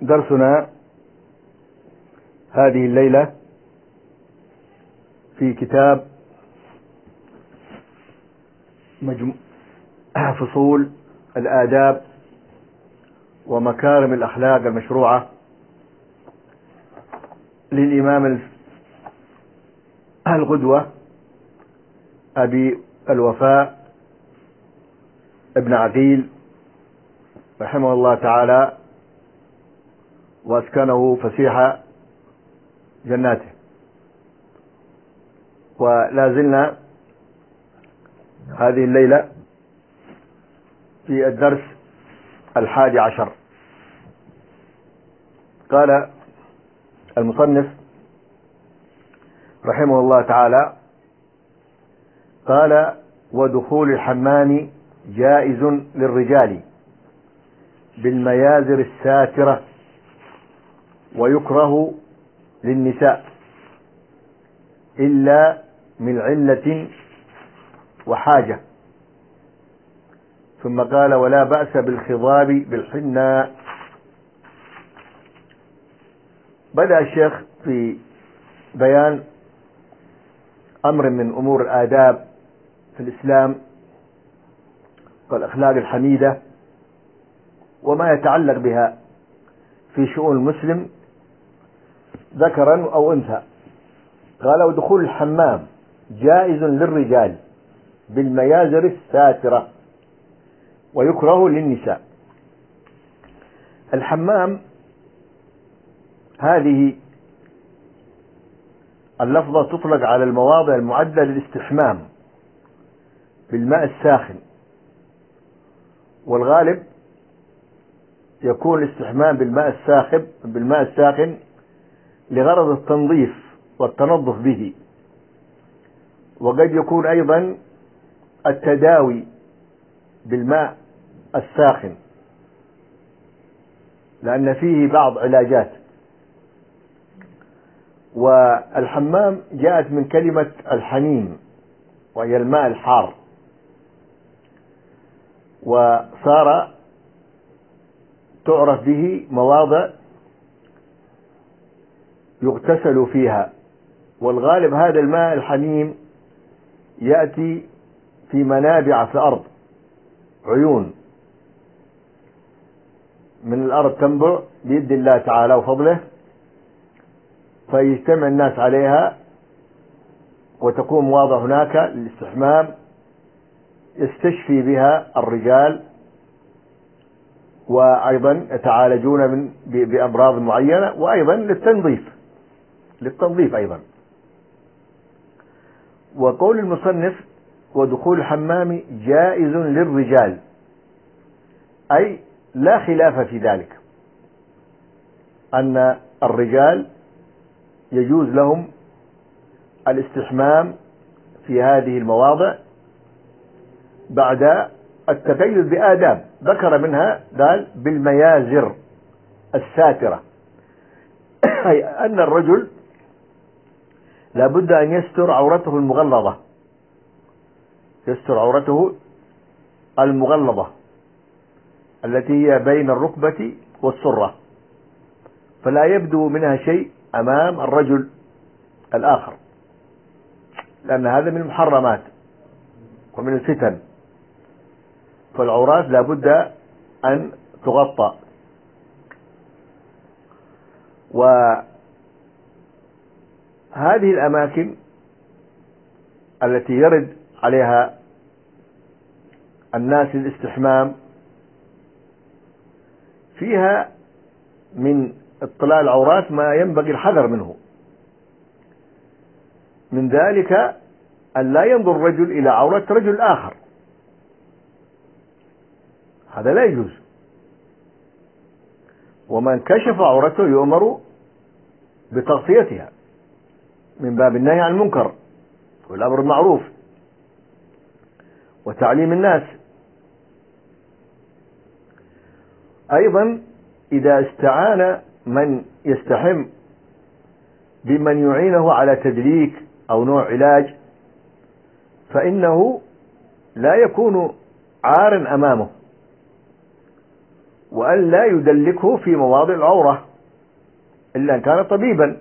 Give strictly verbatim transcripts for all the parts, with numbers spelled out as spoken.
درسنا هذه الليلة في كتاب مجمو... فصول الآداب ومكارم الأخلاق المشروعة للإمام القدوة أبي الوفاء ابن عقيل رحمه الله تعالى وأسكنه فسيح جناته. ولا زلنا هذه الليلة في الدرس الحادي عشر. قال المصنف رحمه الله تعالى: قال: ودخول الحمام جائز للرجال بالميازر الساترة ويكره للنساء إلا من علة وحاجة. ثم قال: ولا بأس بالخضاب بالحناء. بدأ الشيخ في بيان أمر من أمور الآداب في الإسلام والأخلاق الحميدة وما يتعلق بها في شؤون المسلم ذكرا أو أنثى. قال: ودخول الحمام جائز للرجال بالميازر الساترة ويكره للنساء. الحمام هذه اللفظة تطلق على المواضع المعدة للاستحمام بالماء الساخن، والغالب يكون الاستحمام بالماء الساخن بالماء الساخن لغرض التنظيف والتنظف به، وقد يكون أيضا التداوي بالماء الساخن لأن فيه بعض علاجات. والحمام جاءت من كلمة الحميم وهي الماء الحار، وصار تعرف به مواضع يغتسل فيها، والغالب هذا الماء الحميم يأتي في منابع في الأرض، عيون من الأرض تنبع بيد الله تعالى وفضله، فيجتمع الناس عليها وتكون مواضع هناك للاستحمام يستشفي بها الرجال، وأيضا يتعالجون من بأمراض معينة، وأيضا للتنظيف للتنظيف أيضا. وقول المصنف: ودخول الحمام جائز للرجال، أي لا خلاف في ذلك أن الرجال يجوز لهم الاستحمام في هذه المواضع بعد التقيد بآداب ذكر منها، قال: بالميازر الساترة، أي أن الرجل لا بد أن يستر عورته المغلظة يستر عورته المغلظة التي هي بين الركبة والسرة، فلا يبدو منها شيء أمام الرجل الآخر، لأن هذا من المحرمات ومن الفتن، فالعورات لا بد أن تغطى. وهذه الأماكن التي يرد عليها الناس للاستحمام فيها من اطلاع العورات ما ينبغي الحذر منه، من ذلك أن لا ينظر الرجل إلى عورة رجل آخر، هذا لا يجوز. ومن كشف عورته يؤمر بتغطيتها من باب النهي عن المنكر والأمر بالمعروف وتعليم الناس. أيضا إذا استعان من يستحم بمن يعينه على تدليك أو نوع علاج فإنه لا يكون عارا أمامه، وأن لا يدلكه في مواضع العورة إلا أن كان طبيبا،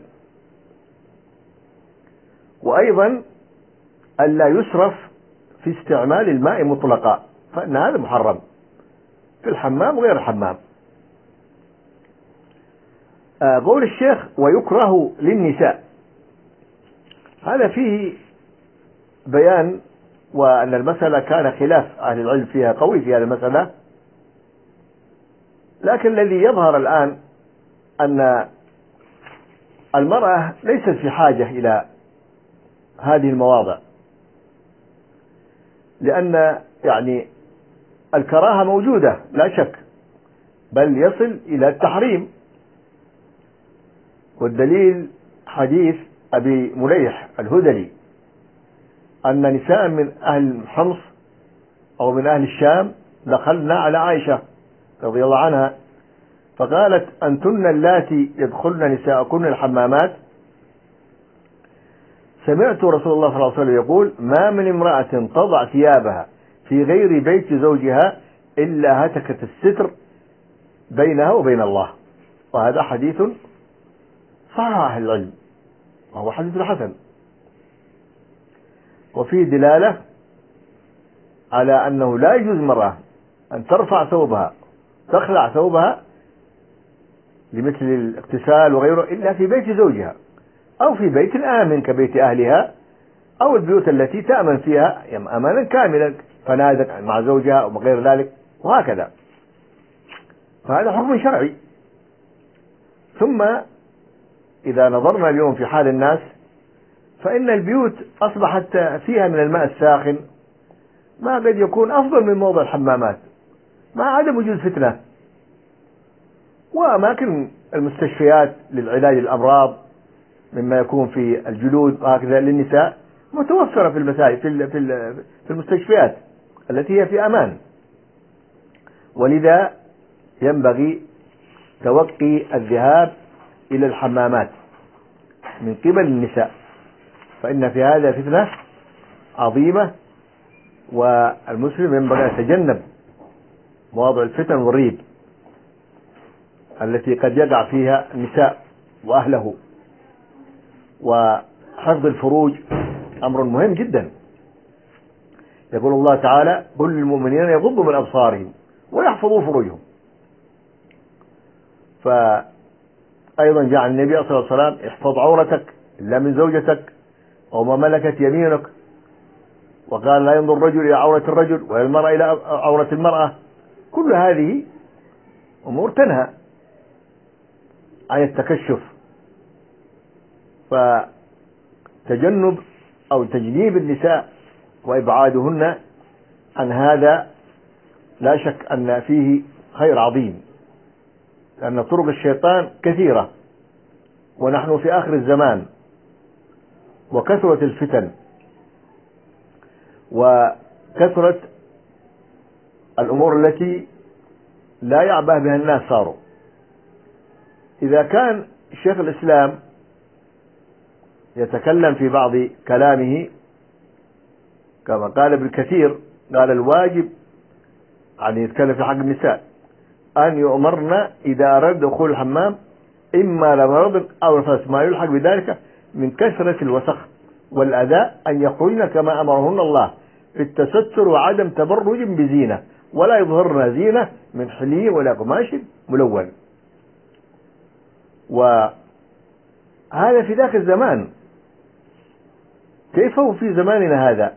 وأيضا أن لا يسرف في استعمال الماء مطلقا، فإن هذا محرم في الحمام وغير الحمام. قول الشيخ ويكره للنساء، هذا فيه بيان، وأن المسألة كان خلاف أهل العلم فيها قوي في هذه المسألة، لكن الذي يظهر الآن أن المرأة ليست في حاجة إلى هذه المواضع، لأن يعني الكراهة موجودة لا شك، بل يصل إلى التحريم، والدليل حديث أبي مليح الهذلي أن نساء من أهل حمص أو من أهل الشام دخلنا على عائشة رضي الله عنها فقالت أنتن اللاتي يدخلن نساءكن الحمامات؟ سمعت رسول الله صلى الله عليه وسلم يقول ما من امرأة تضع ثيابها في غير بيت زوجها إلا هتكت الستر بينها وبين الله. وهذا حديث صحح أهل العلم وهو حديث حسن، وفيه دلالة على أنه لا يجوز المرأة أن ترفع ثوبها تخلع ثوبها لمثل الاغتسال وغيره إلا في بيت زوجها أو في بيت آمن كبيت أهلها أو البيوت التي تأمن فيها أمانا كاملا، فنادق مع زوجها أو غير ذلك وهكذا، فهذا حكم شرعي. ثم إذا نظرنا اليوم في حال الناس فإن البيوت أصبحت فيها من الماء الساخن ما قد يكون أفضل من موضع الحمامات مع عدم وجود فتنة، وأماكن المستشفيات للعلاج الأمراض مما يكون في الجلود وهكذا للنساء متوفرة في المساجد في في المستشفيات التي هي في أمان، ولذا ينبغي توقي الذهاب إلى الحمامات من قبل النساء، فإن في هذا فتنة عظيمة، والمسلم ينبغي أن يتجنب مواضع الفتن والريب التي قد يقع فيها النساء وأهله. وحفظ الفروج أمر مهم جدا، يقول الله تعالى قل للمؤمنين يغضوا من أبصارهم ويحفظوا فروجهم. فأيضا جاء عن النبي صلى الله عليه وسلم احفظ عورتك إلا من زوجتك أو ما ملكت يمينك، وقال لا ينظر الرجل إلى عورة الرجل ولا المرأة إلى عورة المرأة. كل هذه أمور تنهى عن التكشف، فتجنب أو تجنيب النساء وإبعادهن عن هذا لا شك أن فيه خير عظيم، لأن طرق الشيطان كثيرة، ونحن في آخر الزمان وكثرة الفتن وكثرة الأمور التي لا يعبأ بها الناس صاروا. إذا كان شيخ الإسلام يتكلم في بعض كلامه كما قال ابن كثير قال الواجب أن يتكلم في حق النساء أن يؤمرن إذا أراد دخول الحمام إما لمرض أو نفس ما يلحق بذلك من كثرة الوسخ والأذى أن يخرجن كما أمرهن الله في التستر وعدم تبرج بزينة ولا يظهرن زينة من حلي ولا قماش ملون. وهذا في ذاك الزمان، كيف هو في زماننا هذا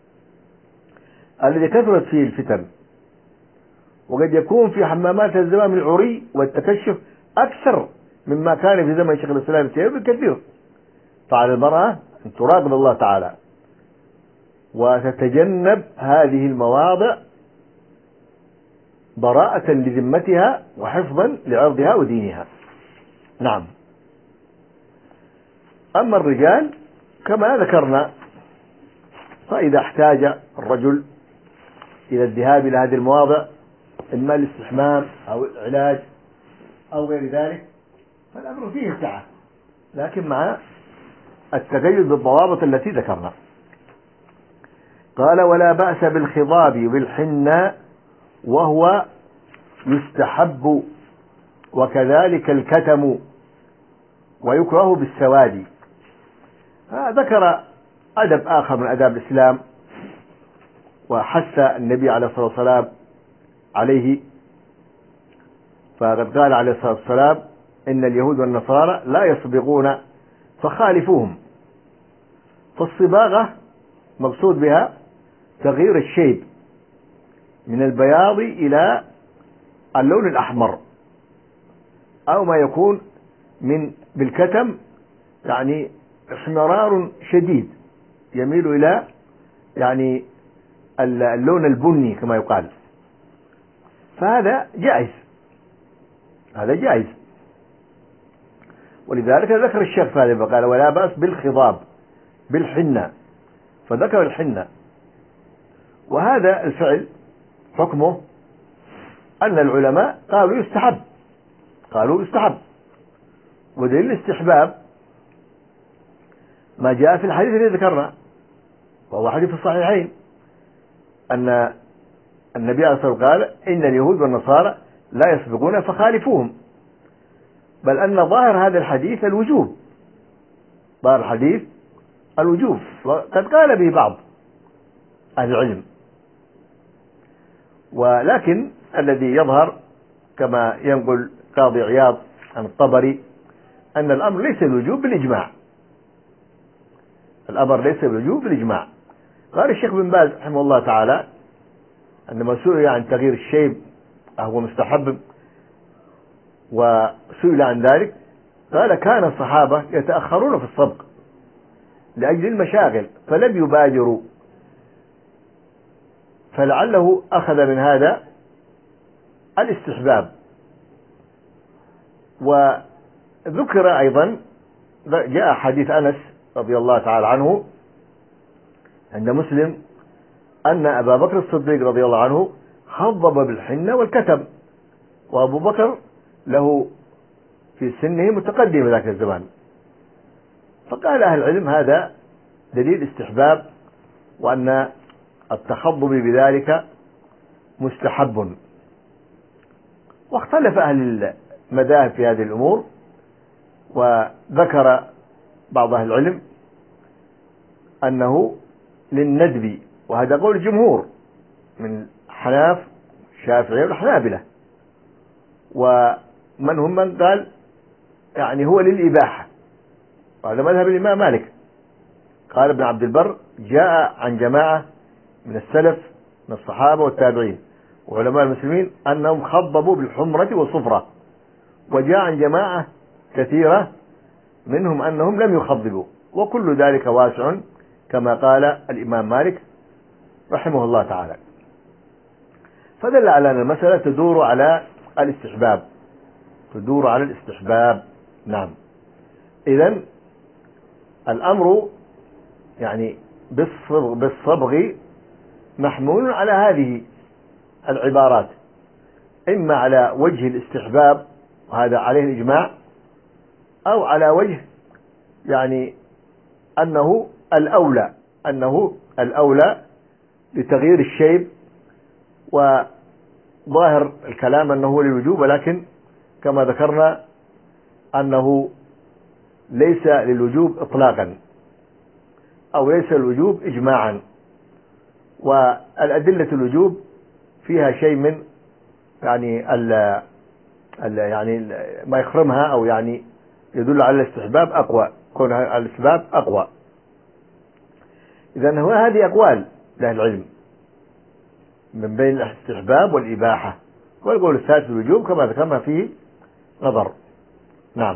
الذي كثرت فيه الفتن، وقد يكون في حمامات الزمان العري والتكشف أكثر مما كان في زمن شيخ الإسلام بكثير. فعلى المرأة أن تراقب الله تعالى وتتجنب هذه المواضع براءة لذمتها وحفظا لعرضها ودينها. نعم. أما الرجال كما ذكرنا فإذا احتاج الرجل إلى الذهاب إلى هذه المواضع إما الاستحمام أو العلاج أو غير ذلك فالأمر فيه سعة، لكن مع التقيد بالضوابط التي ذكرنا. قال ولا بأس بالخضاب بالحناء وهو يستحب وكذلك الكتم ويكره بالسواد. ذكر أدب آخر من آداب الإسلام وحث النبي عليه الصلاة والسلام عليه، فقد قال عليه الصلاة والسلام إن اليهود والنصارى لا يصبغون فخالفوهم. فالصباغة مقصود بها تغيير الشيب من البياض إلى اللون الأحمر، أو ما يكون من بالكتم يعني احمرار شديد يميل إلى يعني اللون البني كما يقال، فهذا جائز، هذا جائز. ولذلك ذكر الشيخ فهذا فقال ولا بأس بالخضاب بالحنة، فذكر الحنة. وهذا الفعل حكمه أن العلماء قالوا يستحب، قالوا يستحب. ودليل الاستحباب ما جاء في الحديث الذي ذكرنا، وهو حديث الصحيحين، أن النبي عليه الصلاة والسلام قال إن اليهود والنصارى لا يسبقون فخالفوهم، بل أن ظاهر هذا الحديث الوجوب، ظاهر الحديث الوجوب، وقد قال به بعض أهل العلم. ولكن الذي يظهر كما ينقل قاضي عياض عن الطبري أن الأمر ليس الوجوب بالإجماع، الأمر ليس الوجوب بالإجماع. قال الشيخ بن باز رحمه الله تعالى عندما سئل عن تغيير الشيب أهو مستحب وسئل عن ذلك قال كان الصحابة يتأخرون في الصبغ لأجل المشاغل فلم يبادروا، فلعله أخذ من هذا الاستحباب. وذكر أيضا جاء حديث أنس رضي الله تعالى عنه عند مسلم أن أبا بكر الصديق رضي الله عنه خضب بالحنة والكتم، وأبو بكر له في سنه متقدم ذاك الزمان. فقال أهل العلم هذا دليل استحباب وأن التخضب بذلك مستحب. واختلف أهل المذاهب في هذه الأمور، وذكر بعض أهل العلم أنه للندب، وهذا قول الجمهور من حناف الشافعية والحنابلة، ومن هم من قال يعني هو للإباحة، وهذا مذهب الإمام مالك. قال ابن عبد البر جاء عن جماعة من السلف من الصحابة والتابعين وعلماء المسلمين أنهم خضبوا بالحمرة والصفرة، وجاء عن جماعة كثيرة منهم أنهم لم يخضبوا، وكل ذلك واسع كما قال الإمام مالك رحمه الله تعالى. فدل على أن المسألة تدور على الاستحباب، تدور على الاستحباب. نعم، إذن الأمر يعني بالصبغ, بالصبغ محمول على هذه العبارات، إما على وجه الاستحباب وهذا عليه الإجماع، أو على وجه يعني أنه الأولى، أنه الأولى لتغيير الشيب. وظاهر الكلام أنه للوجوب، ولكن كما ذكرنا أنه ليس للوجوب إطلاقا، أو ليس الوجوب إجماعا. والأدلة الوجوب فيها شيء من يعني ال ال يعني ما يخرمها، أو يعني يدل على الاستحباب أقوى، كون الاستحباب أقوى. إذن هو هذه أقوال لأهل العلم من بين الاستحباب والإباحة، والقول الثالث الوجوب كما ذكرنا فيه نظر. نعم.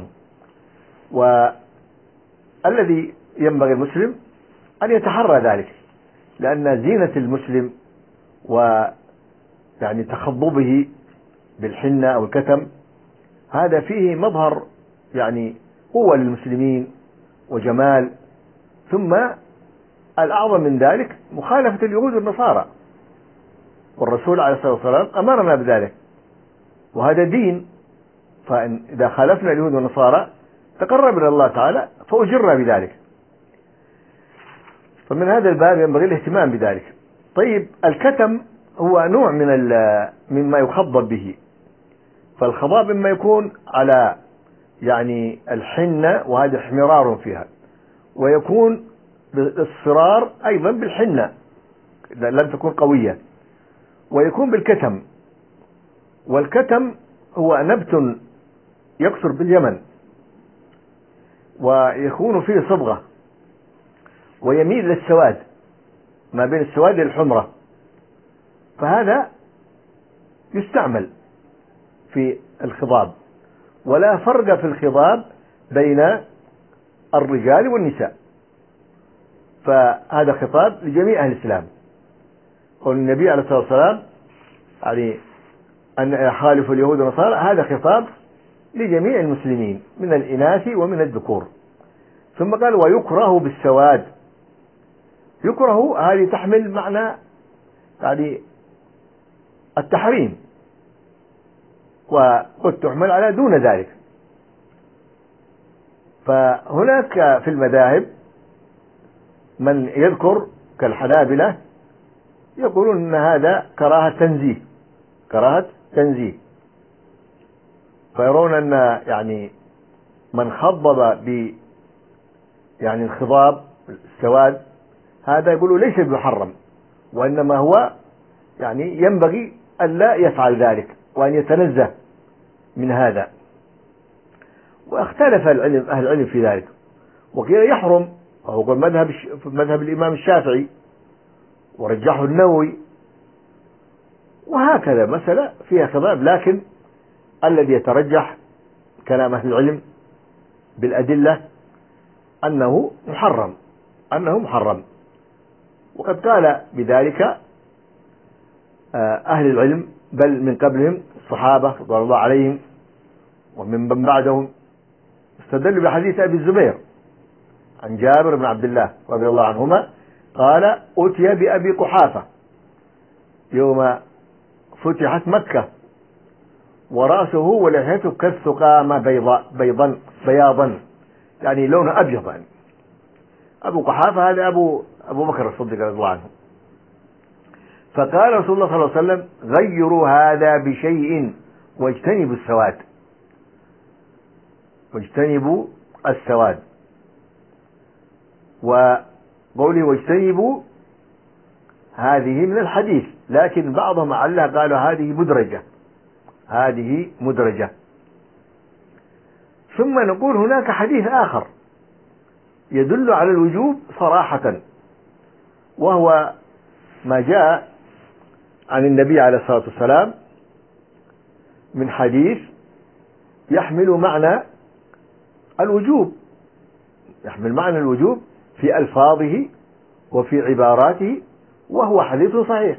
والذي ينبغي المسلم أن يتحرى ذلك، لأن زينة المسلم ويعني تخضبه بالحنة أو الكتم هذا فيه مظهر يعني قوة للمسلمين وجمال. ثم الأعظم من ذلك مخالفة اليهود والنصارى، والرسول عليه الصلاة والسلام أمرنا بذلك، وهذا دين. فإذا خالفنا اليهود والنصارى تقرب إلى الله تعالى فأجرنا بذلك. فمن هذا الباب ينبغي الاهتمام بذلك. طيب، الكتم هو نوع من مما يخضب به، فالخضاب إما يكون على يعني الحنة وهذا احمرار فيها، ويكون بالاصفرار أيضا بالحنة لم تكن قوية، ويكون بالكتم. والكتم هو نبت يكثر باليمن ويكون فيه صبغة ويميل للسواد ما بين السواد والحمرة، فهذا يستعمل في الخضاب. ولا فرق في الخضاب بين الرجال والنساء، فهذا خطاب لجميع أهل الإسلام. قول النبي عليه الصلاة والسلام يعني أن خالف اليهود والنصارى، هذا خطاب لجميع المسلمين من الإناث ومن الذكور. ثم قال ويكره بالسواد. يكره هذه تحمل معنى يعني التحريم، وقد تحمل على دون ذلك. فهناك في المذاهب من يذكر كالحنابلة يقولون أن هذا كراهة تنزيه، كراهة تنزيه، فيرون أن يعني من خضب ب يعني الخضاب السواد هذا يقولوا ليس بمحرم، وإنما هو يعني ينبغي أن لا يفعل ذلك وأن يتنزه من هذا. واختلف العلم أهل العلم في ذلك، وقيل يحرم، وهو مذهب مذهب الإمام الشافعي ورجحه النووي، وهكذا مسألة فيها خضاب. لكن الذي يترجح كلام أهل العلم بالأدلة أنه محرم، أنه محرم. وقد قال بذلك أهل العلم بل من قبلهم الصحابة رضي الله عليهم ومن بعدهم، استدلوا بحديث أبي الزبير عن جابر بن عبد الله رضي الله عنهما قال أتي بأبي قحافة يوم فتحت مكة ورأسه ولحيته كالثقامة بيضاء بيضا بياضا، يعني لونه أبيض. يعني أبو قحافة هذا أبو أبو بكر الصديق رضي الله عنه. فقال رسول الله صلى الله عليه وسلم غيروا هذا بشيء واجتنبوا السواد، واجتنبوا السواد. وقوله واجتنبوا هذه من الحديث، لكن بعضهم علّها قالوا هذه مدرجة، هذه مدرجة. ثم نقول هناك حديث آخر يدل على الوجوب صراحة، وهو ما جاء عن النبي عليه الصلاة والسلام من حديث يحمل معنى الوجوب، يحمل معنى الوجوب في ألفاظه وفي عباراته، وهو حديث صحيح،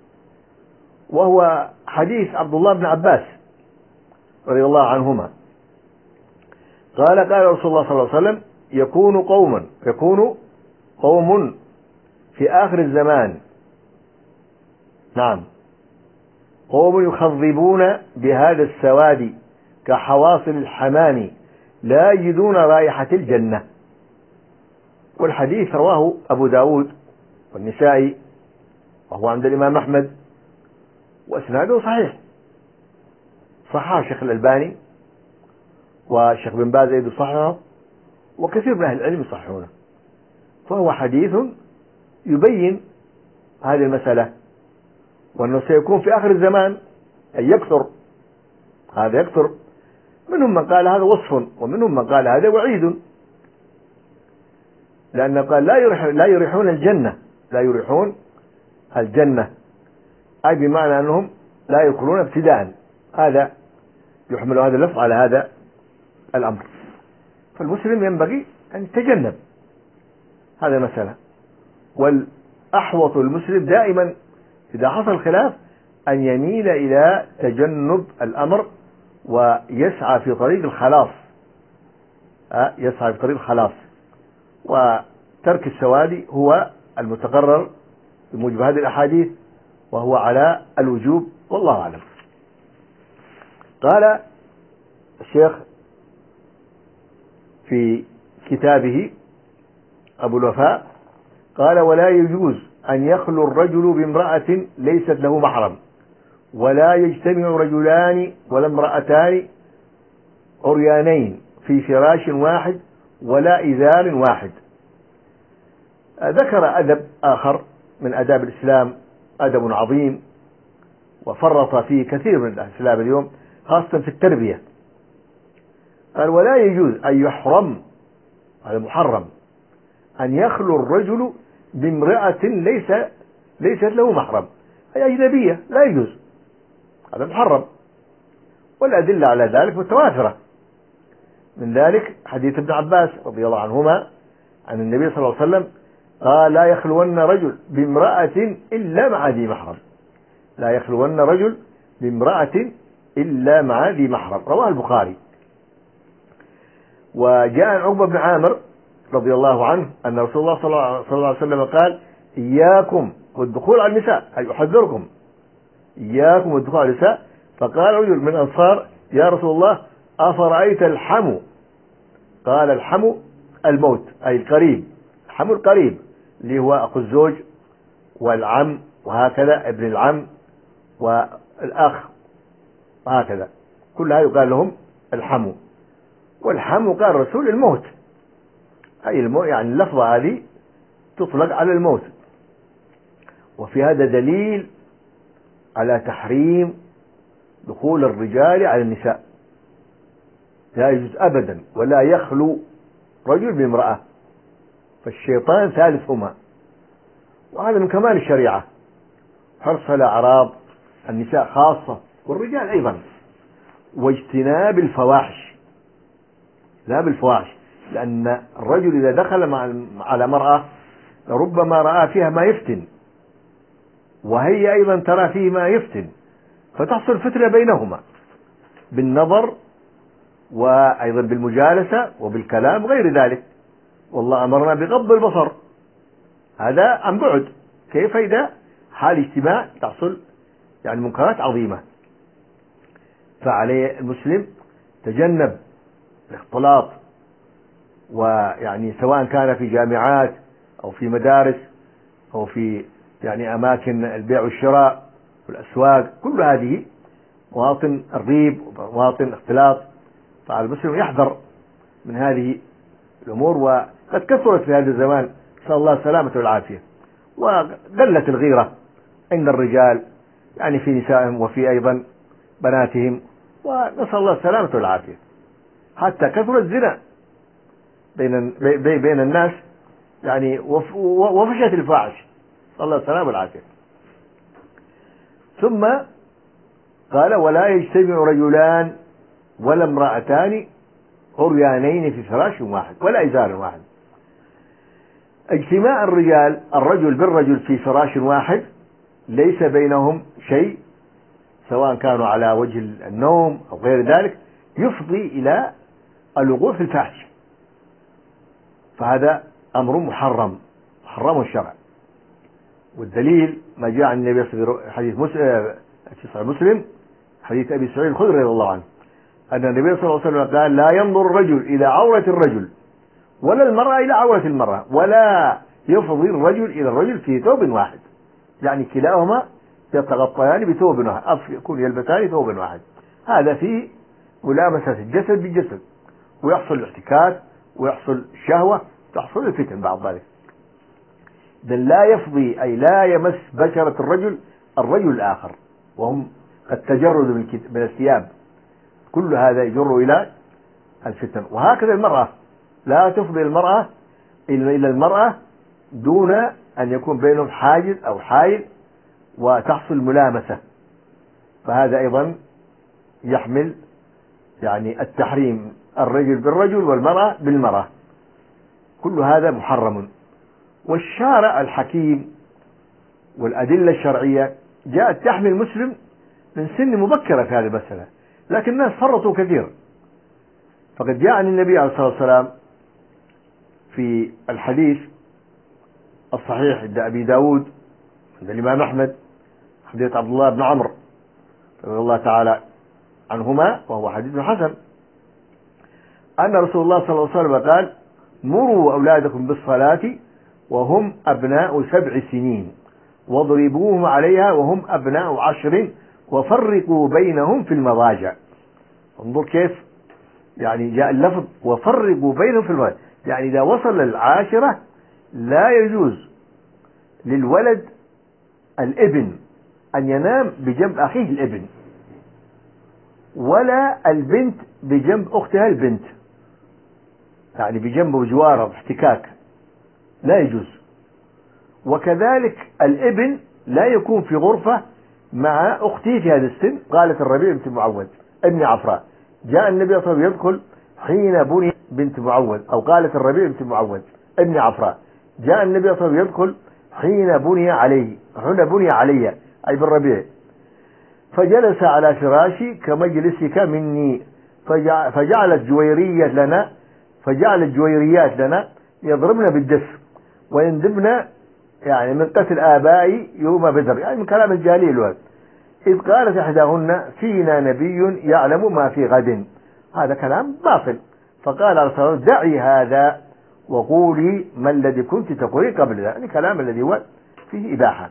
وهو حديث عبد الله بن عباس رضي الله عنهما قال قال رسول الله صلى الله عليه وسلم يكون قوما يكون قوم في آخر الزمان، نعم، قوم يخضبون بهذا السواد كحواصل الحمام لا يجدون رائحة الجنة. والحديث رواه أبو داود والنسائي وهو عند الإمام أحمد، وإسناده صحيح، صححه الشيخ الألباني والشيخ بن باز أيضا صححه، وكثير من أهل العلم يصححونه. فهو حديث يبين هذه المسألة، وأنه سيكون في آخر الزمان أن يكثر، هذا يكثر. منهم من قال هذا وصف، ومنهم من قال هذا وعيد، لأنه قال لا يريح لا يريحون الجنة، لا يريحون الجنة، أي بمعنى أنهم لا يدخلون ابتداء. هذا يحمل هذا اللفظ على هذا الأمر. فالمسلم ينبغي أن يتجنب هذا مسألة، والأحوط المسلم دائما إذا حصل خلاف أن يميل إلى تجنب الأمر ويسعى في طريق الخلاص، يسعى في طريق الخلاص. وترك السواد هو المتقرر بموجب هذه الأحاديث، وهو على الوجوب، والله أعلم. قال الشيخ في كتابه أبو الوفاء قال ولا يجوز أن يخلو الرجل بامرأة ليست له محرم ولا يجتمع رجلان ولا امرأتان عريانين في فراش واحد ولا إزار واحد. ذكر أدب آخر من آداب الإسلام، أدب عظيم وفرط فيه كثير من الإسلام اليوم خاصة في التربية. قال: ولا يجوز أن يحرم، هذا محرم، أن يخلو الرجل بامرأة ليس ليست له محرم، أي أجنبية، لا يجوز، هذا محرم. والأدلة على ذلك متوافرة، من ذلك حديث ابن عباس رضي الله عنهما عن النبي صلى الله عليه وسلم قال: لا يخلون رجل بامرأة إلا مع ذي محرم، لا يخلون رجل بامرأة إلا مع ذي محرم، رواه البخاري. وجاء عن عقبة بن عامر رضي الله عنه أن رسول الله صلى الله عليه وسلم قال: إياكم والدخول على النساء، أي أحذركم إياكم والدخول على النساء. فقال رجل من الأنصار: يا رسول الله أفرأيت الحمو؟ قال: الحمو الموت، أي القريب، الحمو القريب اللي هو أخو الزوج والعم وهكذا، ابن العم والأخ وهكذا، كلها يقال لهم الحمو. والحمو قال الرسول الموت، أي الموت، يعني اللفظة هذه تطلق على الموت. وفي هذا دليل على تحريم دخول الرجال على النساء، لا يجوز أبدا، ولا يخلو رجل بامرأة، فالشيطان ثالثهما. وهذا من كمال الشريعة، حرص على أعراض النساء خاصة والرجال أيضا، واجتناب الفواحش، لا بالفواحش، لأن الرجل إذا دخل مع على مرأة ربما رأى فيها ما يفتن، وهي أيضا ترى فيه ما يفتن، فتحصل فتنة بينهما بالنظر وأيضا بالمجالسة وبالكلام وغير ذلك. والله أمرنا بغض البصر، هذا عن بعد، كيف إذا حال اجتماع تحصل يعني منكرات عظيمة. فعليه المسلم تجنب الاختلاط، ويعني سواء كان في جامعات أو في مدارس أو في يعني أماكن البيع والشراء والأسواق، كل هذه مواطن الريب ومواطن اختلاط، فعلى المسلم يحذر من هذه الأمور. وقد كثرت في هذا الزمان، نسأل الله السلامة والعافية، وقلت الغيرة عند الرجال يعني في نسائهم وفي أيضا بناتهم، ونسأل الله السلامة والعافية. حتى كثر الزنا بين بين الناس يعني، وفشت الفاحش، نسأل الله السلامة والعافية. ثم قال: ولا يجتمع رجلان ولا امرأتان عريانين في فراش واحد ولا إزار واحد. اجتماع الرجال الرجل بالرجل في فراش واحد ليس بينهم شيء، سواء كانوا على وجه النوم أو غير ذلك، يفضي إلى الوقوع في الفاحش، فهذا أمر محرم، محرم الشرع. والدليل ما جاء عن النبي في حديث مسلم، حديث أبي سعيد الخدري رضي الله عنه أن النبي صلى الله عليه وسلم قال: لا ينظر الرجل إلى عورة الرجل ولا المرأة إلى عورة المرأة، ولا يفضي الرجل إلى الرجل في ثوب واحد، يعني كلاهما يتغطيان بثوب واحد، أو يكون يلبسان ثوب واحد. هذا في ملامسة الجسد بالجسد، ويحصل الاحتكاك ويحصل الشهوة، تحصل الفتن بعد ذلك. بل لا يفضي، أي لا يمس بشرة الرجل الرجل الآخر، وهم قد تجردوا من الثياب، كل هذا يجر إلى الفتن. وهكذا المرأة لا تفضي المرأة إلى المرأة دون أن يكون بينهم حاجز أو حائل وتحصل ملامسة، فهذا أيضا يحمل يعني التحريم، الرجل بالرجل والمرأة بالمرأة، كل هذا محرم. والشارع الحكيم والأدلة الشرعية جاءت تحمي المسلم من سن مبكرة في هذه المسألة، لكن الناس فرطوا كثير. فقد جاء عن النبي عليه الصلاة والسلام في الحديث الصحيح عند أبي داود عند الإمام أحمد، حديث عبد الله بن عمرو رضي الله تعالى عنهما، وهو حديث حسن، أن رسول الله صلى الله عليه وسلم قال: مروا أولادكم بالصلاة وهم أبناء سبع سنين، واضربوهم عليها وهم أبناء عشر، وفرقوا بينهم في المضاجع. انظر كيف يعني جاء اللفظ وفرقوا بينهم في المضاجع، يعني إذا وصل العاشرة لا يجوز للولد الابن أن ينام بجنب أخيه الابن، ولا البنت بجنب أختها البنت، يعني بجنب وجواره احتكاك لا يجوز. وكذلك الابن لا يكون في غرفة مع أختي في هذا السن. قالت الربيع بنت معوذ ابن عفراء جاء النبي صلى الله عليه وسلم يدخل حين بني بنت معوذ، أو قالت الربيع بنت معوذ ابن عفراء جاء النبي صلى الله عليه وسلم يدخل حين بني عليه، حين بني علي أي بالربيع، فجلس على فراشي كمجلسك مني، فجعلت جويرية لنا فجعلت جويريات لنا يضربن بالدف ويندبن يعني من قتل آبائي يوم بدر، يعني من كلام الجاهلية هذا. إذ قالت إحداهن فينا نبي يعلم ما في غد، هذا كلام باطل. فقال عليه الصلاة والسلام دعي هذا وقولي ما الذي كنت تقولي قبل ذلك، يعني كلام الذي هو فيه إباحة.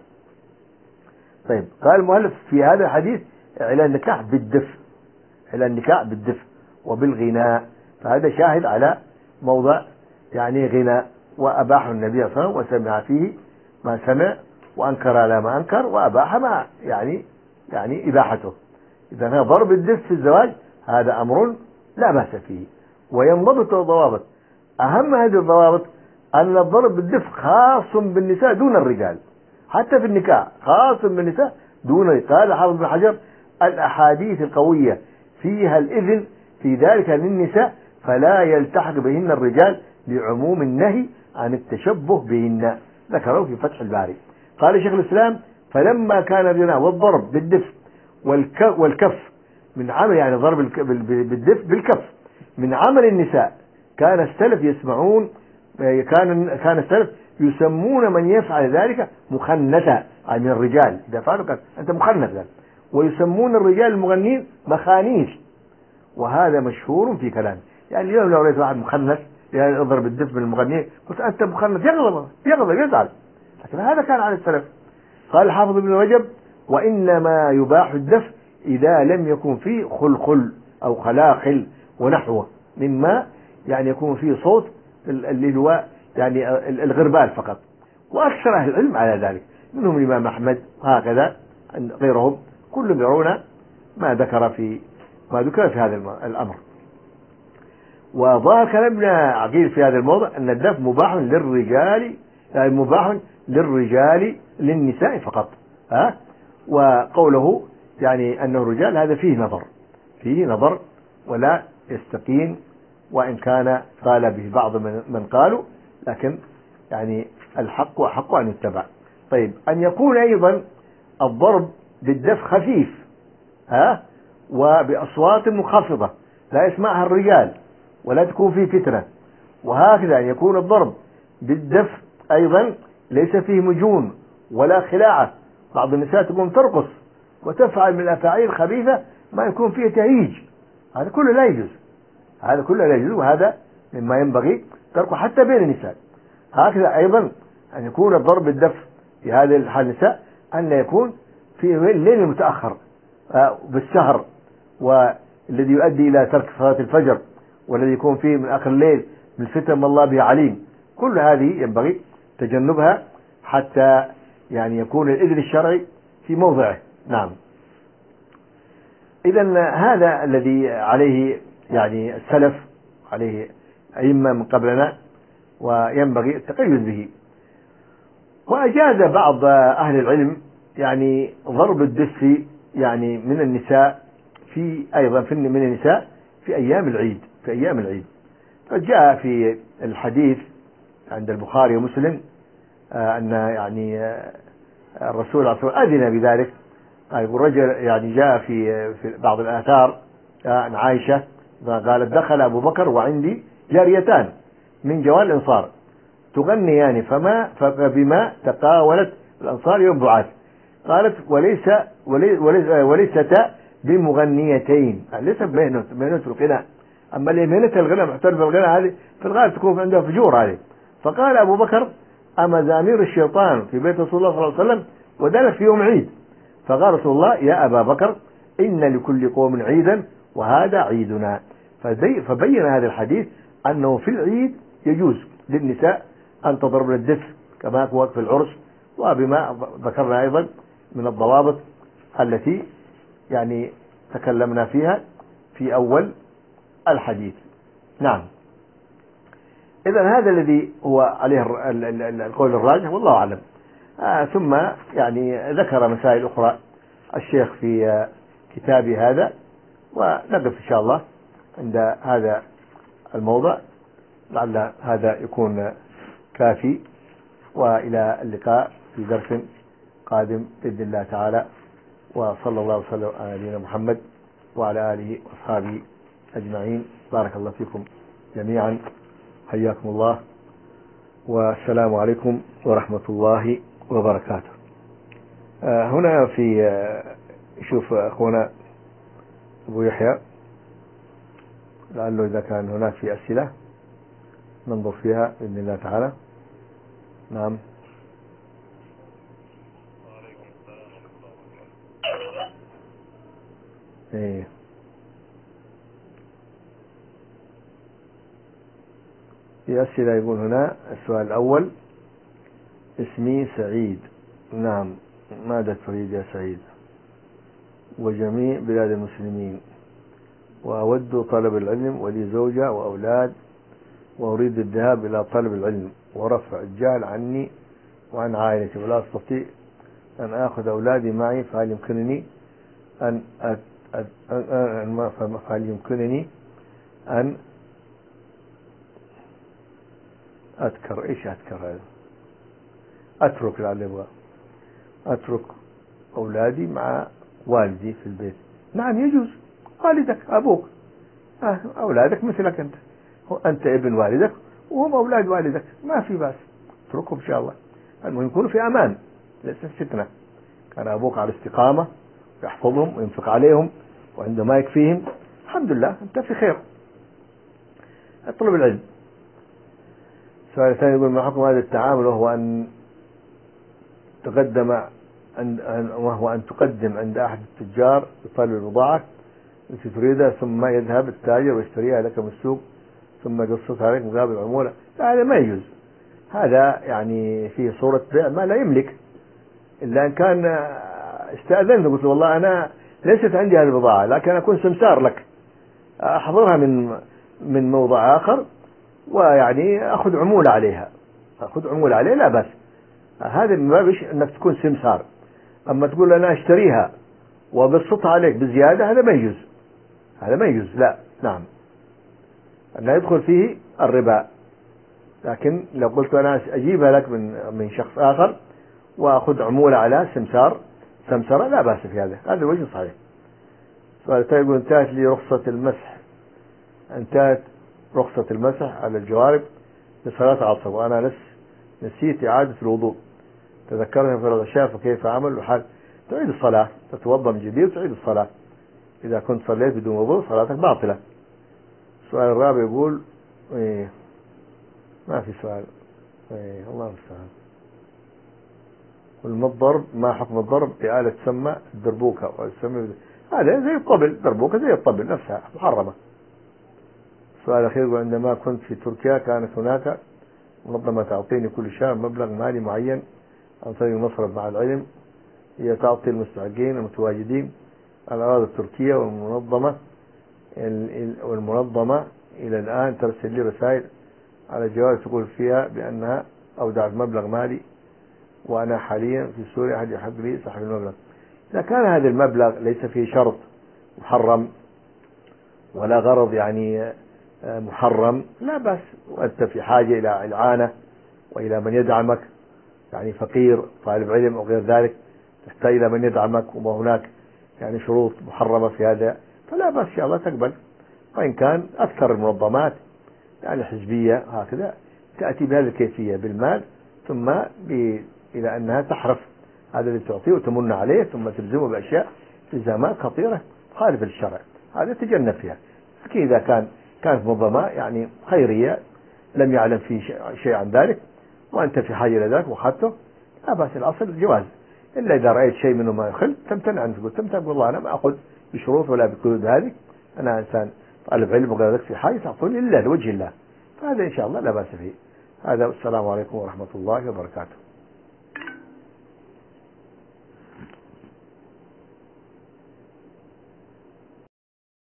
طيب قال المؤلف في هذا الحديث إعلان النكاح بالدف، إعلان النكاح بالدف وبالغناء، فهذا شاهد على موضع يعني غناء، وأباح النبي صلى الله عليه وسلم وسمع فيه ما سمع وأنكر على ما أنكر وأباح ما يعني يعني إباحته. إذا ضرب الدف في الزواج هذا أمر لا بأس فيه وينضبط الضوابط. أهم هذه الضوابط أن الضرب بالدف خاص بالنساء دون الرجال، حتى في النكاح خاص بالنساء دون. قال حافظ بن حجر الأحاديث القوية فيها الإذن في ذلك للنساء فلا يلتحق بهن الرجال لعموم النهي عن التشبه بهن، ذكره في فتح الباري. قال شيخ الإسلام فلما كان الغناء والضرب بالدف والكف من عمل، يعني ضرب بالدف بالكف من عمل النساء، كان السلف يسمعون كان كان السلف يسمون من يفعل ذلك مخنثا، أي من الرجال إذا فعلوا أنت مخنثا، ويسمون الرجال المغنين مخانيث، وهذا مشهور في كلام. يعني اليوم لو رأيت واحد مخنث يعني اضرب الدف من المغنين قلت أنت مخنث يغضب يغضب يزعل، لكن هذا كان على السلف. قال الحافظ ابن رجب وإنما يباح الدف إذا لم يكن فيه خلخل أو خلاخل ونحوه مما يعني يكون فيه صوت اللي هو يعني الغربال فقط. وأكثر أهل العلم على ذلك، منهم الإمام أحمد هكذا غيرهم كلهم يرون ما ذكر في ما ذكر في هذا الأمر. وظاهر كلام ابن عقيل في هذا الموضع أن الدف مباح للرجال، يعني مباح للرجال للنساء فقط، ها. وقوله يعني أنه الرجال هذا فيه نظر فيه نظر ولا يستقيم، وإن كان قال به بعض من قالوا، لكن يعني الحق وحق أن يتبع. طيب أن يكون أيضا الضرب بالدف خفيف، ها، وبأصوات منخفضة لا يسمعها الرجال ولا تكون فيه فتنة، وهكذا أن يكون الضرب بالدف أيضا ليس فيه مجون ولا خلاعة. بعض النساء تكون ترقص وتفعل من الأفاعيل الخبيثة ما يكون فيه تهيج، هذا كله لا يجوز، هذا كله لا يجوز، وهذا مما ينبغي تركه حتى بين النساء. هكذا أيضا أن يكون الضرب بالدف في هذه الحال النساء أن يكون في الليل المتأخر بالسهر، والذي يؤدي إلى ترك صلاة الفجر، والذي يكون فيه من آخر الليل من فتن ما الله به عليم. كل هذه ينبغي تجنبها حتى يعني يكون الإذن الشرعي في موضعه. نعم. إذن هذا الذي عليه يعني السلف، عليه أئمة من قبلنا، وينبغي التقيد به. وأجاز بعض أهل العلم يعني ضرب الدف يعني من النساء في أيضا في من النساء في أيام العيد في أيام العيد فجاء في الحديث عند البخاري ومسلم أن يعني الرسول عليه الصلاة والسلام أذن بذلك. يقول رجل يعني جاء في في بعض الآثار عن عائشة قالت دخل أبو بكر وعندي جاريتان من جوال الأنصار تغنيان فما فبما تقاولت الأنصار يوم بعاث، قالت وليس وليس وليستا بمغنيتين، ليس مهنة مهنة الغناء، أما اللي مهنة الغناء محترف الغناء هذه في الغالب تكون عندها فجور هذه. فقال أبو بكر أما زامير الشيطان في بيت رسول الله صلى الله عليه وسلم وذلك في يوم عيد، فقال رسول الله يا أبا بكر إن لكل قوم عيدا وهذا عيدنا. فبين هذا الحديث أنه في العيد يجوز للنساء أن تضربن الدف كما هو في العرس، وبما ذكرنا أيضا من الضوابط التي يعني تكلمنا فيها في أول الحديث. نعم. إذا هذا الذي هو عليه القول الراجح والله أعلم. آه ثم يعني ذكر مسائل أخرى الشيخ في كتابه هذا، ونقف إن شاء الله عند هذا الموضع، لعل هذا يكون كافي، وإلى اللقاء في درس قادم بإذن الله تعالى. وصلى الله وسلم على نبينا محمد وعلى آله وأصحابه أجمعين. بارك الله فيكم جميعا، حياكم الله، والسلام عليكم ورحمة الله وبركاته. آه هنا في آه شوف أخونا أبو يحيى، لعله إذا كان هناك في أسئلة ننظر فيها بإذن الله تعالى. نعم. إيه. في أسئلة يقول هنا السؤال الأول: اسمي سعيد. نعم. ماذا تريد يا سعيد؟ وجميع بلاد المسلمين، وأود طلب العلم، ولي زوجة وأولاد، وأريد الذهاب إلى طلب العلم ورفع الجهل عني وعن عائلتي، ولا أستطيع أن أخذ أولادي معي، فهل يمكنني أن أت... أت... أن... فهل يمكنني أن أذكر إيش أذكر هذا أترك لعل يبغى أترك أولادي مع والدي في البيت. نعم يجوز، والدك أبوك أولادك مثلك أنت، أنت ابن والدك وهم أولاد والدك، ما في بأس، اتركهم إن شاء الله. المهم يكونوا في أمان، ليس فتنة. كان أبوك على استقامة يحفظهم وينفق عليهم وعندما يكفيهم الحمد لله أنت في خير. اطلب العلم. السؤال الثاني يقول: ما حكم هذا التعامل وهو أن تقدم عند وهو أن تقدم عند أحد التجار بطلب البضاعة التي تريدها، ثم يذهب التاجر ويشتريها لك من السوق ثم يقسطها عليك مقابل العمولة؟ هذا ما يجوز. هذا يعني فيه صورة بيع ما لا يملك، إلا أن كان استأذنت قلت والله أنا ليست عندي هذه البضاعة لكن أكون سمسار لك، أحضرها من من موضع آخر ويعني أخذ عمولة عليها، أخذ عمولة عليها لا بأس. هذا من باب أنك تكون سمسار. أما تقول أنا أشتريها وبسطها عليك بزيادة، هذا ما يجوز، هذا ما يجوز. لا. نعم. لا يدخل فيه الربا. لكن لو قلت أنا أجيبها لك من من شخص آخر وأخذ عمولة على سمسار سمسرة، لا بأس في هذا، هذا الوجه صحيح. سؤال يقول: انتهت لي رخصة المسح انتهت رخصة المسح على الجوارب لصلاة العصر، وأنا لس نسيت إعادة الوضوء، تذكرنا في الغشاء، فكيف أعمل؟ وحال تعيد الصلاة، تتوضأ من جديد وتعيد الصلاة. إذا كنت صليت بدون وضوء صلاتك باطلة. السؤال الرابع يقول: إيه ما في سؤال. إيه الله المستعان. والما الضرب، ما حكم الضرب بآلة تسمى الدربوكة؟ والسمي هذا زي الطبل، دربوكة زي الطبل نفسها محرمة. السؤال الأخير: عندما كنت في تركيا كانت هناك منظمة تعطيني كل شهر مبلغ مالي معين عن طريق المصرف مع العلم، هي تعطي المستحقين المتواجدين على الأراضي التركية، والمنظمة والمنظمة إلى الآن ترسل لي رسائل على جوال تقول فيها بأنها أودعت مبلغ مالي، وأنا حاليا في سوريا، أحد يحق لي سحب المبلغ. إذا كان هذا المبلغ ليس فيه شرط محرم ولا غرض يعني محرم لا بأس، وأنت في حاجة إلى إعانة وإلى من يدعمك، يعني فقير طالب علم أو غير ذلك تحتاج إلى من يدعمك، وما هناك يعني شروط محرمة في هذا، فلا بأس إن شاء الله تقبل. وإن كان أكثر المنظمات يعني حزبية هكذا تأتي بهذه الكيفية بالمال، ثم إلى أنها تحرف هذا اللي تعطيه وتمن عليه، ثم تلزمه بأشياء التزامات خطيرة خالفة للشرع، هذا تجنب فيها. لكن إذا كان كانت منظمة يعني خيرية لم يعلم فيه شيء عن ذلك وأنت في حاجة إلى ذلك وأخذته، لا بأس، الأصل الجواز. إلا إذا رأيت شيء منه ما يخل تمتنع أن تقول، تمتنع تقول والله أنا ما أخذ بشروط ولا بقيود هذه، أنا إنسان طالب علم وقال لك في حاجة تعطوني إلا لوجه الله، فهذا إن شاء الله لا بأس فيه. هذا والسلام عليكم ورحمة الله وبركاته.